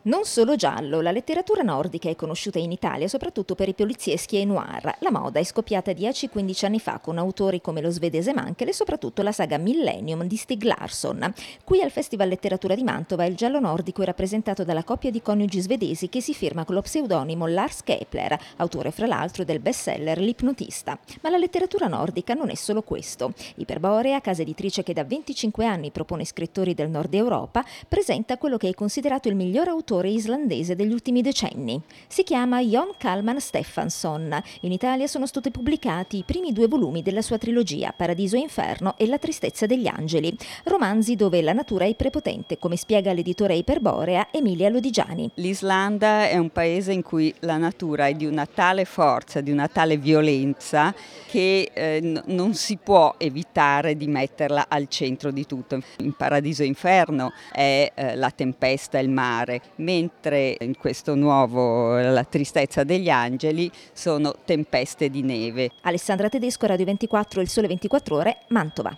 Non solo giallo, la letteratura nordica è conosciuta in Italia soprattutto per i polizieschi e i noir. La moda è scoppiata 10-15 anni fa con autori come lo svedese Mankell e soprattutto la saga Millennium di Stieg Larsson. Qui al Festival Letteratura di Mantova il giallo nordico è rappresentato dalla coppia di coniugi svedesi che si firma con lo pseudonimo Lars Kepler, autore fra l'altro del bestseller L'ipnotista. Ma la letteratura nordica non è solo questo. Iperborea, casa editrice che da 25 anni propone scrittori del nord Europa, presenta quello che è considerato il miglior autore islandese degli ultimi decenni. Si chiama Jon Kalman Steffansson. In Italia sono stati pubblicati i primi 2 volumi della sua trilogia Paradiso e Inferno e La tristezza degli angeli, romanzi dove la natura è prepotente, come spiega l'editore Iperborea Emilia Lodigiani. L'Islanda è un paese in cui la natura è di una tale forza, di una tale violenza che non si può evitare di metterla al centro di tutto. In Paradiso e Inferno è la tempesta e il mare, mentre in questo nuovo La tristezza degli angeli sono tempeste di neve. Alessandra Tedesco, Radio 24, Il Sole 24 Ore, Mantova.